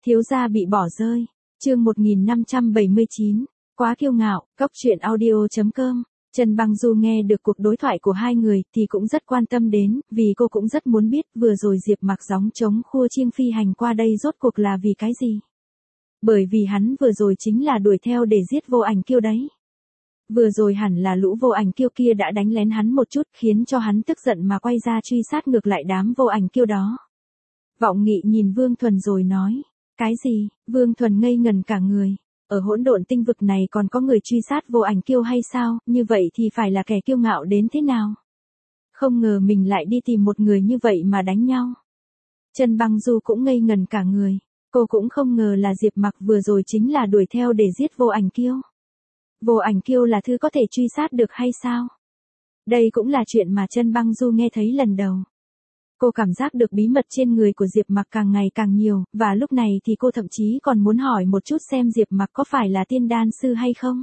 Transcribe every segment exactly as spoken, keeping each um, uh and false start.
Thiếu gia bị bỏ rơi. Chương một nghìn năm trăm bảy mươi chín. Quá kiêu ngạo. Cốc truyện audio chấm com. Trần Băng Du nghe được cuộc đối thoại của hai người thì cũng rất quan tâm đến, vì cô cũng rất muốn biết vừa rồi Diệp Mặc gióng trống khua chiêng phi hành qua đây rốt cuộc là vì cái gì. Bởi vì hắn vừa rồi chính là đuổi theo để giết Vô Ảnh Kiêu đấy. Vừa rồi hẳn là lũ Vô Ảnh Kiêu kia đã đánh lén hắn một chút khiến cho hắn tức giận mà quay ra truy sát ngược lại đám Vô Ảnh Kiêu đó. Vọng Nghị nhìn Vương Thuần rồi nói, cái gì? Vương Thuần ngây ngần cả người. Ở hỗn độn tinh vực này còn có người truy sát Vô Ảnh Kiêu hay sao, như vậy thì phải là kẻ kiêu ngạo đến thế nào? Không ngờ mình lại đi tìm một người như vậy mà đánh nhau. Trần Băng Du cũng ngây ngần cả người, cô cũng không ngờ là Diệp Mặc vừa rồi chính là đuổi theo để giết Vô Ảnh Kiêu. Vô Ảnh Kiêu là thứ có thể truy sát được hay sao? Đây cũng là chuyện mà Trần Băng Du nghe thấy lần đầu. Cô cảm giác được bí mật trên người của Diệp Mặc càng ngày càng nhiều, và lúc này thì cô thậm chí còn muốn hỏi một chút xem Diệp Mặc có phải là tiên đan sư hay không.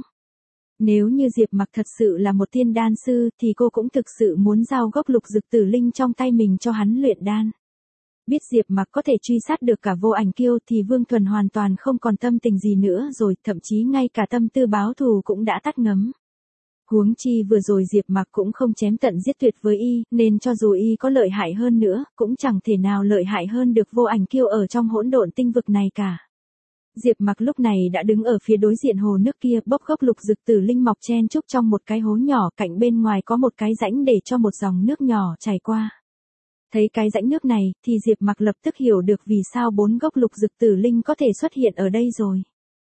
Nếu như Diệp Mặc thật sự là một tiên đan sư thì cô cũng thực sự muốn giao gốc lục dực tử linh trong tay mình cho hắn luyện đan. Biết Diệp Mặc có thể truy sát được cả Vô Ảnh Kiêu thì Vương Thuần hoàn toàn không còn tâm tình gì nữa rồi, thậm chí ngay cả tâm tư báo thù cũng đã tắt ngấm. Huống chi vừa rồi Diệp Mặc cũng không chém tận giết tuyệt với y, nên cho dù y có lợi hại hơn nữa, cũng chẳng thể nào lợi hại hơn được Vô Ảnh Kiêu ở trong hỗn độn tinh vực này cả. Diệp Mặc lúc này đã đứng ở phía đối diện hồ nước kia, bốc gốc lục dực tử linh mọc chen chúc trong một cái hố nhỏ, cạnh bên ngoài có một cái rãnh để cho một dòng nước nhỏ chảy qua. Thấy cái rãnh nước này, thì Diệp Mặc lập tức hiểu được vì sao bốn gốc lục dực tử linh có thể xuất hiện ở đây rồi.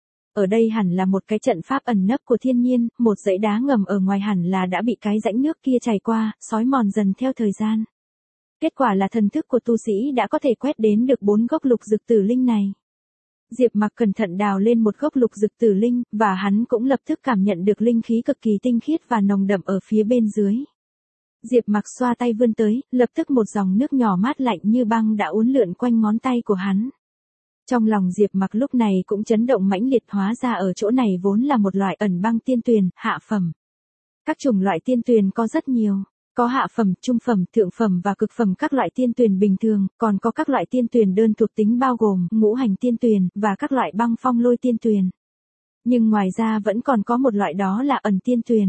Ở đây hẳn là một cái trận pháp ẩn nấp của thiên nhiên, một dãy đá ngầm ở ngoài hẳn là đã bị cái rãnh nước kia chảy qua, xói mòn dần theo thời gian. Kết quả là thần thức của tu sĩ đã có thể quét đến được bốn gốc lục dực tử linh này. Diệp Mặc cẩn thận đào lên một gốc lục dực tử linh, và hắn cũng lập tức cảm nhận được linh khí cực kỳ tinh khiết và nồng đậm ở phía bên dưới. Diệp Mặc xoa tay vươn tới, lập tức một dòng nước nhỏ mát lạnh như băng đã uốn lượn quanh ngón tay của hắn. Trong lòng Diệp Mặc lúc này cũng chấn động mãnh liệt, hóa ra ở chỗ này vốn là một loại ẩn băng tiên tuyền, hạ phẩm. Các chủng loại tiên tuyền có rất nhiều, có hạ phẩm, trung phẩm, thượng phẩm và cực phẩm các loại tiên tuyền bình thường, còn có các loại tiên tuyền đơn thuộc tính bao gồm ngũ hành tiên tuyền và các loại băng phong lôi tiên tuyền. Nhưng ngoài ra vẫn còn có một loại đó là ẩn tiên tuyền.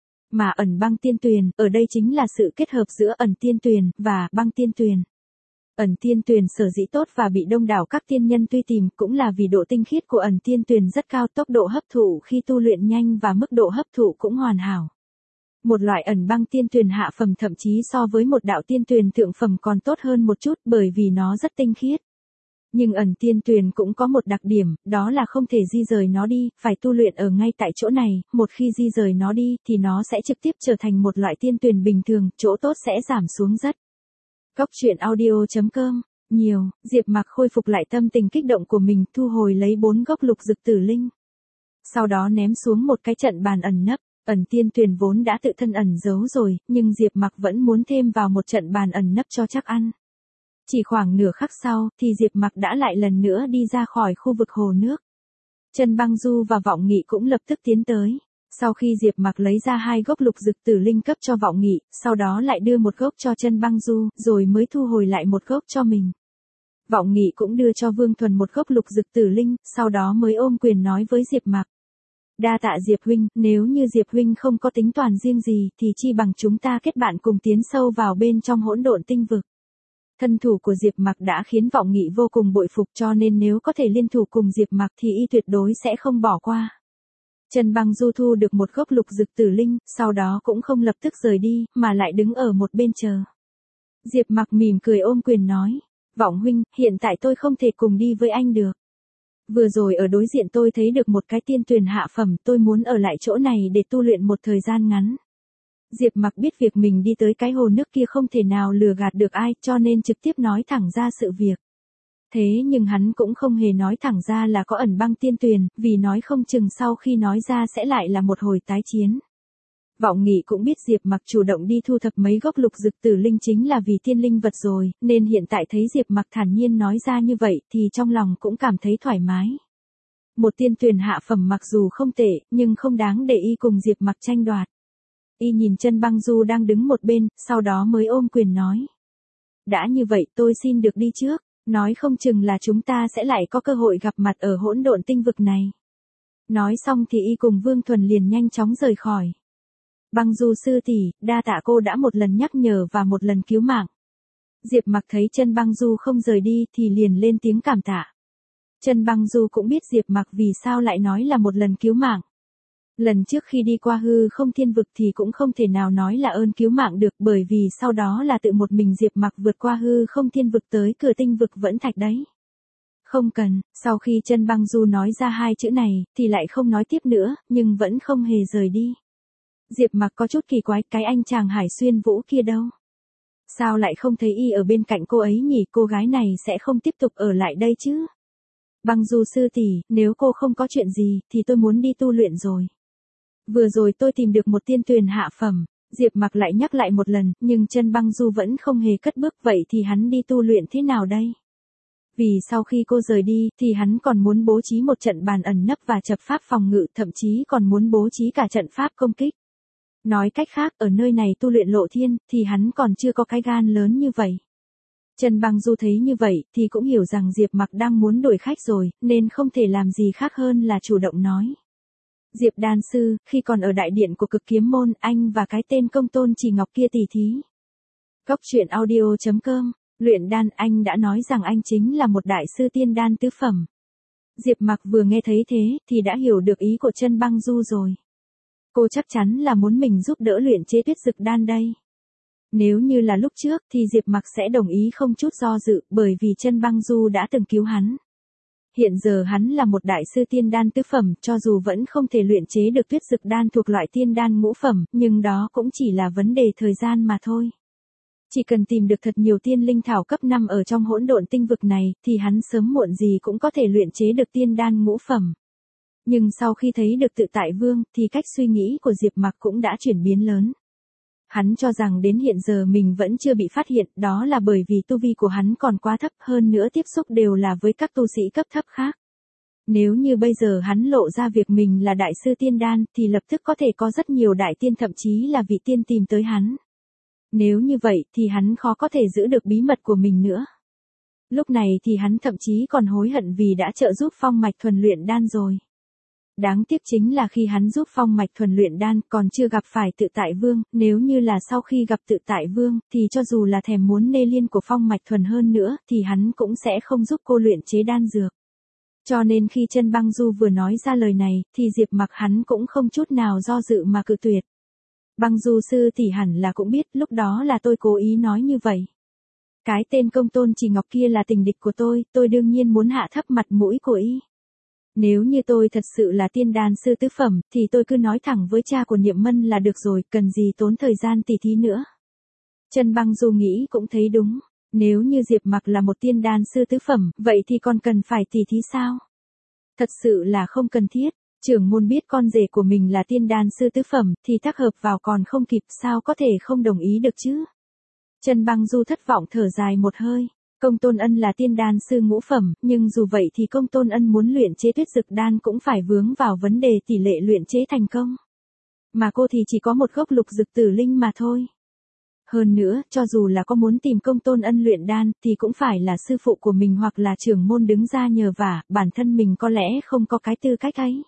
Mà ẩn băng tiên tuyền, ở đây chính là sự kết hợp giữa ẩn tiên tuyền và băng tiên tuyền. Ẩn tiên tuyền sở dĩ tốt và bị đông đảo các tiên nhân truy tìm cũng là vì độ tinh khiết của ẩn tiên tuyền rất cao, tốc độ hấp thụ khi tu luyện nhanh và mức độ hấp thụ cũng hoàn hảo. Một loại ẩn băng tiên tuyền hạ phẩm thậm chí so với một đạo tiên tuyền thượng phẩm còn tốt hơn một chút bởi vì nó rất tinh khiết. Nhưng ẩn tiên tuyền cũng có một đặc điểm, đó là không thể di rời nó đi, phải tu luyện ở ngay tại chỗ này, một khi di rời nó đi thì nó sẽ trực tiếp trở thành một loại tiên tuyền bình thường, chỗ tốt sẽ giảm xuống rất. Cốc truyện audio chấm com. Nhiều, Diệp Mặc khôi phục lại tâm tình kích động của mình, thu hồi lấy bốn gốc lục dực tử linh. Sau đó ném xuống một cái trận bàn ẩn nấp, ẩn tiên tuyền vốn đã tự thân ẩn giấu rồi, nhưng Diệp Mặc vẫn muốn thêm vào một trận bàn ẩn nấp cho chắc ăn. Chỉ khoảng nửa khắc sau, thì Diệp Mặc đã lại lần nữa đi ra khỏi khu vực hồ nước. Trần Băng Du và Vọng Nghị cũng lập tức tiến tới. Sau khi Diệp Mặc lấy ra hai gốc lục dực tử linh cấp cho Vọng Nghị, sau đó lại đưa một gốc cho Trần Băng Du, rồi mới thu hồi lại một gốc cho mình. Vọng Nghị cũng đưa cho Vương Thuần một gốc lục dực tử linh, sau đó mới ôm quyền nói với Diệp Mặc. Đa tạ Diệp huynh, nếu như Diệp huynh không có tính toán riêng gì, thì chi bằng chúng ta kết bạn cùng tiến sâu vào bên trong hỗn độn tinh vực. Thân thủ của Diệp Mặc đã khiến Vọng Nghị vô cùng bội phục, cho nên nếu có thể liên thủ cùng Diệp Mặc thì y tuyệt đối sẽ không bỏ qua. Trần Băng Du thu được một gốc lục dực tử linh, sau đó cũng không lập tức rời đi, mà lại đứng ở một bên chờ. Diệp Mặc mỉm cười ôm quyền nói, Vọng huynh, hiện tại tôi không thể cùng đi với anh được. Vừa rồi ở đối diện tôi thấy được một cái tiên tuyền hạ phẩm, tôi muốn ở lại chỗ này để tu luyện một thời gian ngắn. Diệp Mặc biết việc mình đi tới cái hồ nước kia không thể nào lừa gạt được ai, cho nên trực tiếp nói thẳng ra sự việc. Thế nhưng hắn cũng không hề nói thẳng ra là có ẩn băng tiên tuyền, vì nói không chừng sau khi nói ra sẽ lại là một hồi tái chiến. Vọng Nghị cũng biết Diệp Mặc chủ động đi thu thập mấy gốc lục dực tử linh chính là vì tiên linh vật rồi, nên hiện tại thấy Diệp Mặc thản nhiên nói ra như vậy thì trong lòng cũng cảm thấy thoải mái. Một tiên tuyền hạ phẩm mặc dù không tệ, nhưng không đáng để y cùng Diệp Mặc tranh đoạt. Y nhìn Trần Băng Du đang đứng một bên, sau đó mới ôm quyền nói. Đã như vậy tôi xin được đi trước. Nói không chừng là chúng ta sẽ lại có cơ hội gặp mặt ở hỗn độn tinh vực này. Nói xong thì y cùng Vương Thuần liền nhanh chóng rời khỏi. Băng Du sư tỷ, đa tạ cô đã một lần nhắc nhở và một lần cứu mạng. Diệp Mặc thấy chân Băng Du không rời đi thì liền lên tiếng cảm tạ. Chân Băng Du cũng biết Diệp Mặc vì sao lại nói là một lần cứu mạng. Lần trước khi đi qua hư không thiên vực thì cũng không thể nào nói là ơn cứu mạng được, bởi vì sau đó là tự một mình Diệp Mặc vượt qua hư không thiên vực tới cửa tinh vực Vẫn Thạch đấy. Không cần, sau khi chân Băng Du nói ra hai chữ này thì lại không nói tiếp nữa, nhưng vẫn không hề rời đi. Diệp Mặc có chút kỳ quái, cái anh chàng Hải Xuyên Vũ kia đâu? Sao lại không thấy y ở bên cạnh cô ấy nhỉ, cô gái này sẽ không tiếp tục ở lại đây chứ? Băng Du sư tỷ, nếu cô không có chuyện gì thì tôi muốn đi tu luyện rồi. Vừa rồi tôi tìm được một tiên tuyền hạ phẩm, Diệp Mặc lại nhắc lại một lần, nhưng chân Băng Du vẫn không hề cất bước, vậy thì hắn đi tu luyện thế nào đây? Vì sau khi cô rời đi thì hắn còn muốn bố trí một trận bàn ẩn nấp và chập pháp phòng ngự, thậm chí còn muốn bố trí cả trận pháp công kích. Nói cách khác, ở nơi này tu luyện lộ thiên thì hắn còn chưa có cái gan lớn như vậy. Chân Băng Du thấy như vậy thì cũng hiểu rằng Diệp Mặc đang muốn đuổi khách rồi, nên không thể làm gì khác hơn là chủ động nói. Diệp đan sư, khi còn ở đại điện của Cực Kiếm môn, anh và cái tên công tôn Chỉ Ngọc kia tỉ thí. Góc truyện audio chấm com, luyện đan, anh đã nói rằng anh chính là một đại sư tiên đan tứ phẩm. Diệp Mặc vừa nghe thấy thế thì đã hiểu được ý của chân Băng Du rồi. Cô chắc chắn là muốn mình giúp đỡ luyện chế tuyết dực đan đây. Nếu như là lúc trước thì Diệp Mặc sẽ đồng ý không chút do dự, bởi vì chân Băng Du đã từng cứu hắn. Hiện giờ hắn là một đại sư tiên đan tứ phẩm, cho dù vẫn không thể luyện chế được tuyết dực đan thuộc loại tiên đan ngũ phẩm, nhưng đó cũng chỉ là vấn đề thời gian mà thôi. Chỉ cần tìm được thật nhiều tiên linh thảo cấp năm ở trong hỗn độn tinh vực này, thì hắn sớm muộn gì cũng có thể luyện chế được tiên đan ngũ phẩm. Nhưng sau khi thấy được Tự Tại Vương, thì cách suy nghĩ của Diệp Mặc cũng đã chuyển biến lớn. Hắn cho rằng đến hiện giờ mình vẫn chưa bị phát hiện, đó là bởi vì tu vi của hắn còn quá thấp, hơn nữa tiếp xúc đều là với các tu sĩ cấp thấp khác. Nếu như bây giờ hắn lộ ra việc mình là đại sư tiên đan, thì lập tức có thể có rất nhiều đại tiên, thậm chí là vị tiên tìm tới hắn. Nếu như vậy thì hắn khó có thể giữ được bí mật của mình nữa. Lúc này thì hắn thậm chí còn hối hận vì đã trợ giúp Phong Mạch Thuần luyện đan rồi. Đáng tiếc chính là khi hắn giúp Phong Mạch Thuần luyện đan còn chưa gặp phải Tự Tại Vương, nếu như là sau khi gặp Tự Tại Vương thì cho dù là thèm muốn nê liên của Phong Mạch Thuần hơn nữa thì hắn cũng sẽ không giúp cô luyện chế đan dược. Cho nên khi chân Băng Du vừa nói ra lời này thì Diệp Mặc hắn cũng không chút nào do dự mà cự tuyệt. Băng Du sư tỷ hẳn là cũng biết lúc đó là tôi cố ý nói như vậy. Cái tên công tôn Chỉ Ngọc kia là tình địch của tôi, tôi đương nhiên muốn hạ thấp mặt mũi của y. Nếu như tôi thật sự là tiên đan sư tứ phẩm, thì tôi cứ nói thẳng với cha của Niệm Mân là được rồi, cần gì tốn thời gian tỉ thí nữa. Chân Băng Du nghĩ cũng thấy đúng, nếu như Diệp Mặc là một tiên đan sư tứ phẩm, vậy thì còn cần phải tỉ thí sao? Thật sự là không cần thiết, trưởng môn biết con rể của mình là tiên đan sư tứ phẩm, thì tác hợp vào còn không kịp, sao có thể không đồng ý được chứ? Chân Băng Du thất vọng thở dài một hơi. Công Tôn Ân là tiên đan sư ngũ phẩm, nhưng dù vậy thì Công Tôn Ân muốn luyện chế tuyết dực đan cũng phải vướng vào vấn đề tỷ lệ luyện chế thành công. Mà cô thì chỉ có một gốc lục dực tử linh mà thôi. Hơn nữa, cho dù là có muốn tìm Công Tôn Ân luyện đan, thì cũng phải là sư phụ của mình hoặc là trưởng môn đứng ra nhờ vả, bản thân mình có lẽ không có cái tư cách ấy.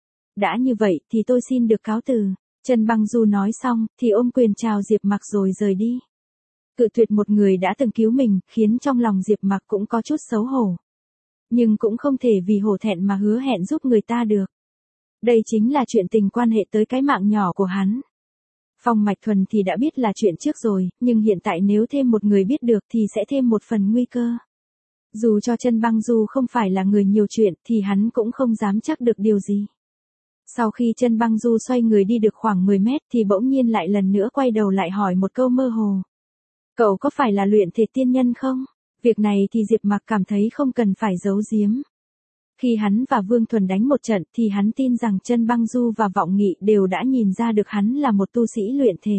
Đã như vậy thì tôi xin được cáo từ. Chân Băng Du nói xong, thì ôm quyền chào Diệp Mặc rồi rời đi. Cự tuyệt một người đã từng cứu mình, khiến trong lòng Diệp Mặc cũng có chút xấu hổ. Nhưng cũng không thể vì hổ thẹn mà hứa hẹn giúp người ta được. Đây chính là chuyện tình quan hệ tới cái mạng nhỏ của hắn. Phong Mạch Thuần thì đã biết là chuyện trước rồi, nhưng hiện tại nếu thêm một người biết được thì sẽ thêm một phần nguy cơ. Dù cho chân Băng Du không phải là người nhiều chuyện thì hắn cũng không dám chắc được điều gì. Sau khi chân Băng Du xoay người đi được khoảng mười mét thì bỗng nhiên lại lần nữa quay đầu lại hỏi một câu mơ hồ. Cậu có phải là luyện thể tiên nhân không? Việc này thì Diệp Mặc cảm thấy không cần phải giấu giếm. Khi hắn và Vương Thuần đánh một trận thì hắn tin rằng chân Băng Du và Vọng Nghị đều đã nhìn ra được hắn là một tu sĩ luyện thể.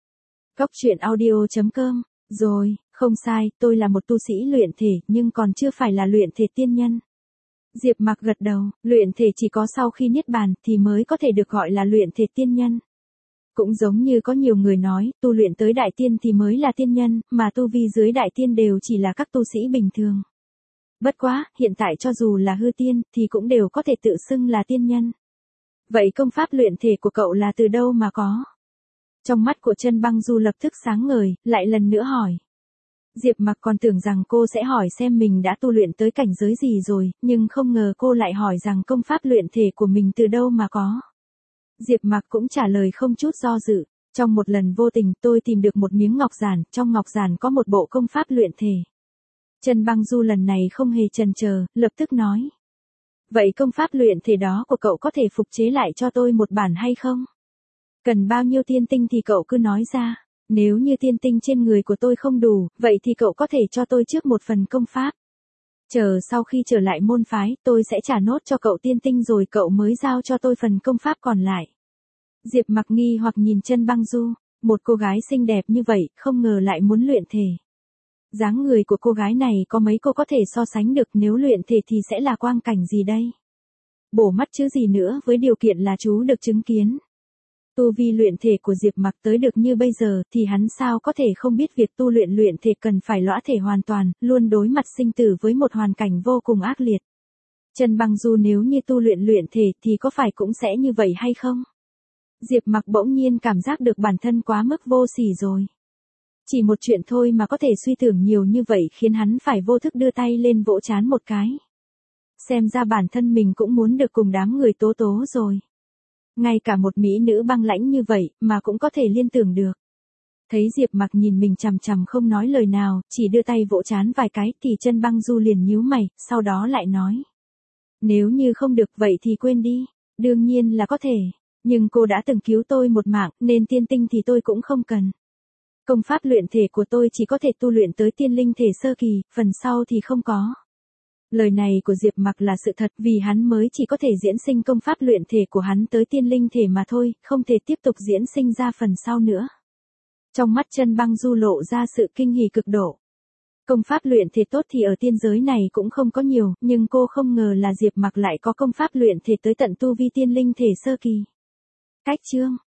Góc truyện audio chấm com, rồi, không sai, tôi là một tu sĩ luyện thể nhưng còn chưa phải là luyện thể tiên nhân. Diệp Mặc gật đầu, luyện thể chỉ có sau khi niết bàn thì mới có thể được gọi là luyện thể tiên nhân. Cũng giống như có nhiều người nói, tu luyện tới đại tiên thì mới là tiên nhân, mà tu vi dưới đại tiên đều chỉ là các tu sĩ bình thường. Bất quá, hiện tại cho dù là hư tiên, thì cũng đều có thể tự xưng là tiên nhân. Vậy công pháp luyện thể của cậu là từ đâu mà có? Trong mắt của Chân Băng Du lập tức sáng ngời, lại lần nữa hỏi. Diệp Mặc còn tưởng rằng cô sẽ hỏi xem mình đã tu luyện tới cảnh giới gì rồi, nhưng không ngờ cô lại hỏi rằng công pháp luyện thể của mình từ đâu mà có. Diệp Mặc cũng trả lời không chút do dự. Trong một lần vô tình tôi tìm được một miếng ngọc giản, trong ngọc giản có một bộ công pháp luyện thể. Chân Băng Du lần này không hề chần chờ, lập tức nói. Vậy công pháp luyện thể đó của cậu có thể phục chế lại cho tôi một bản hay không? Cần bao nhiêu tiên tinh thì cậu cứ nói ra. Nếu như tiên tinh trên người của tôi không đủ, vậy thì cậu có thể cho tôi trước một phần công pháp. Chờ sau khi trở lại môn phái, tôi sẽ trả nốt cho cậu tiên tinh rồi cậu mới giao cho tôi phần công pháp còn lại. Diệp Mặc nghi hoặc nhìn Chân Băng Du, một cô gái xinh đẹp như vậy, không ngờ lại muốn luyện thể. Dáng người của cô gái này có mấy cô có thể so sánh được, nếu luyện thể thì sẽ là quang cảnh gì đây? Bổ mắt chứ gì nữa, với điều kiện là chú được chứng kiến. Tu vi luyện thể của Diệp Mặc tới được như bây giờ thì hắn sao có thể không biết việc tu luyện luyện thể cần phải lõa thể hoàn toàn, luôn đối mặt sinh tử với một hoàn cảnh vô cùng ác liệt. Chân Băng Du nếu như tu luyện luyện thể thì có phải cũng sẽ như vậy hay không? Diệp Mặc bỗng nhiên cảm giác được bản thân quá mức vô sỉ rồi. Chỉ một chuyện thôi mà có thể suy tưởng nhiều như vậy khiến hắn phải vô thức đưa tay lên vỗ trán một cái. Xem ra bản thân mình cũng muốn được cùng đám người tố tố rồi. Ngay cả một mỹ nữ băng lãnh như vậy mà cũng có thể liên tưởng được. Thấy Diệp Mặc nhìn mình chằm chằm không nói lời nào, chỉ đưa tay vỗ trán vài cái thì Chân Băng Du liền nhíu mày, sau đó lại nói. Nếu như không được vậy thì quên đi, đương nhiên là có thể, nhưng cô đã từng cứu tôi một mạng nên tiên tinh thì tôi cũng không cần. Công pháp luyện thể của tôi chỉ có thể tu luyện tới tiên linh thể sơ kỳ, phần sau thì không có. Lời này của Diệp Mặc là sự thật vì hắn mới chỉ có thể diễn sinh công pháp luyện thể của hắn tới tiên linh thể mà thôi, không thể tiếp tục diễn sinh ra phần sau nữa. Trong mắt Chân Băng Du lộ ra sự kinh hỉ cực độ. Công pháp luyện thể tốt thì ở tiên giới này cũng không có nhiều, nhưng cô không ngờ là Diệp Mặc lại có công pháp luyện thể tới tận tu vi tiên linh thể sơ kỳ. Cách chương